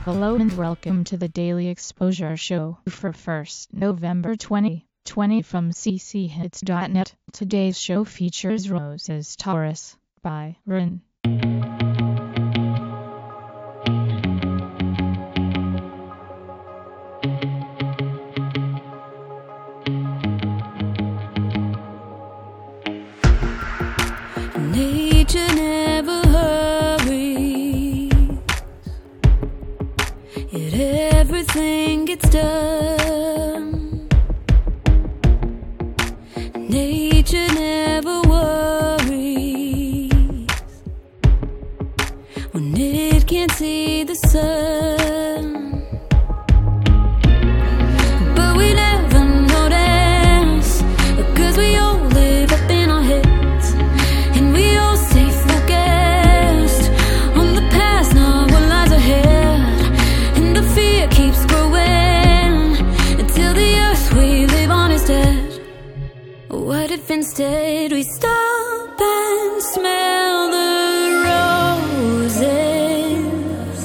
Hello and welcome to the Daily Exposure Show for 1st November 2020 from cchits.net. Today's show features Roses Taurus by Rin. Nature never hurries, yet everything gets done. Nature never worries when it can't see the sun. But we never notice, 'cause we all live up in our heads, and we all stay focused on the past, not what lies ahead. And the fear keeps growing until the earth we live on is dead. What if instead we stop and smell the roses?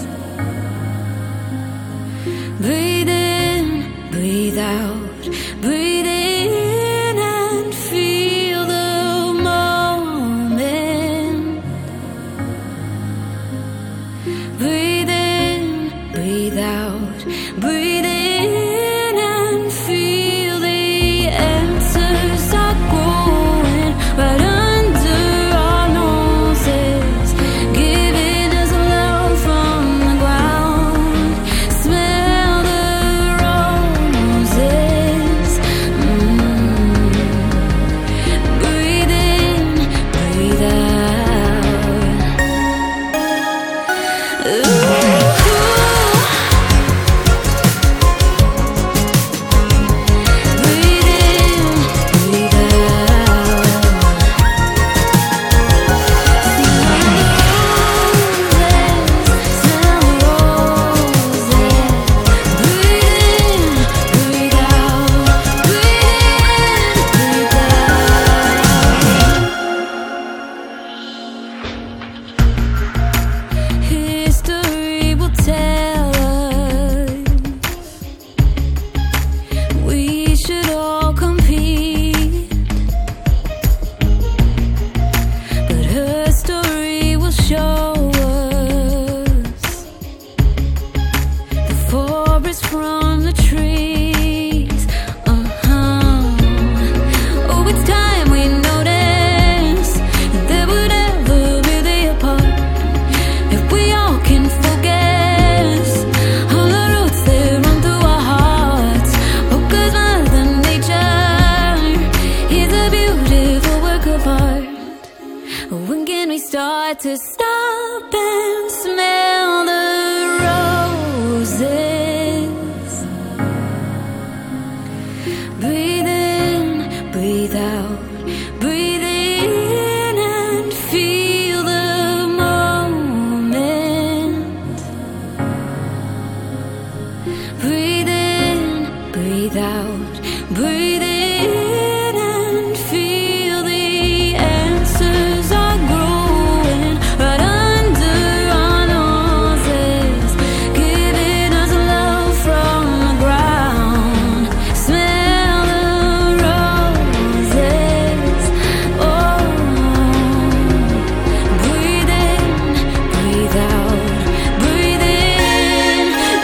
Breathe in, breathe out, breathe in and feel the moment. Breathe in, breathe out, breathe in and feel the answers are growing right under our noses, giving us love from the ground. Smell the roses. Breathe in, breathe out. Ooh. Breathe in, breathe out. Smell the roses. Breathe in, breathe out. Breathe in, breathe out. History will tell us we should all compete, but her story will show us the forest from the trees. Oh, it's time we notice that we're never really apart. If we all can focus on the roots that run through our hearts. Oh, 'cause Mother Nature is a beautiful work of art. When can we start to stop and smell the roses? Breathe in, breathe out, breathe in and feel the moment. Breathe in, breathe out, breathe in and feel the answers are growing right under our noses, giving us love from the ground. Smell the roses. Oh, breathe in, breathe out, breathe in and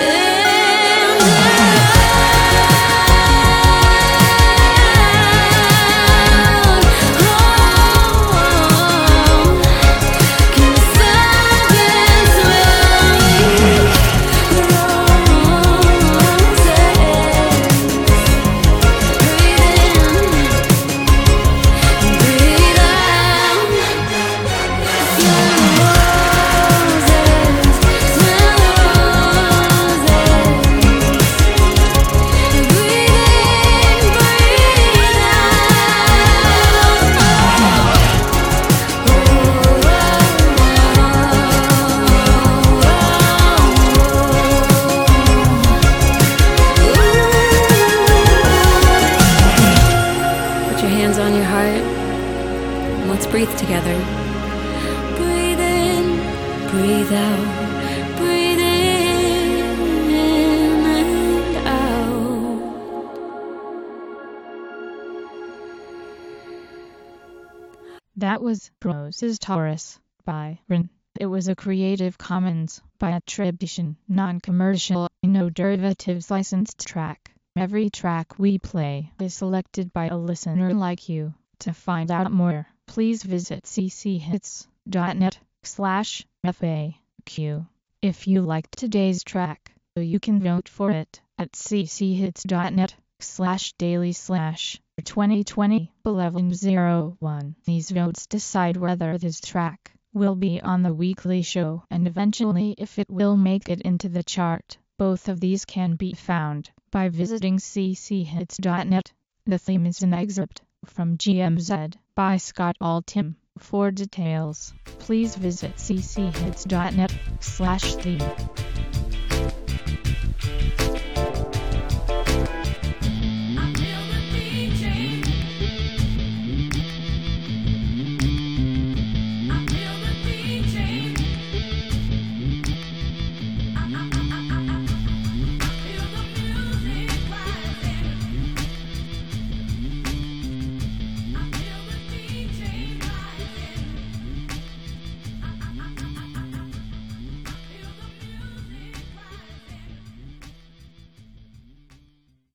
breathe together. Breathe in, breathe out, breathe in. That was Roses Taurus by Rin. It was a Creative Commons by attribution, non-commercial, no derivatives licensed track. Every track we play is selected by a listener like you. To find out more, please visit cchits.net/FAQ. If you liked today's track, you can vote for it at cchits.net/daily/2020-1101. These votes decide whether this track will be on the weekly show and eventually if it will make it into the chart. Both of these can be found by visiting cchits.net. The theme is an excerpt from GMZ by Scott Altham. For details, please visit cchits.net/theme.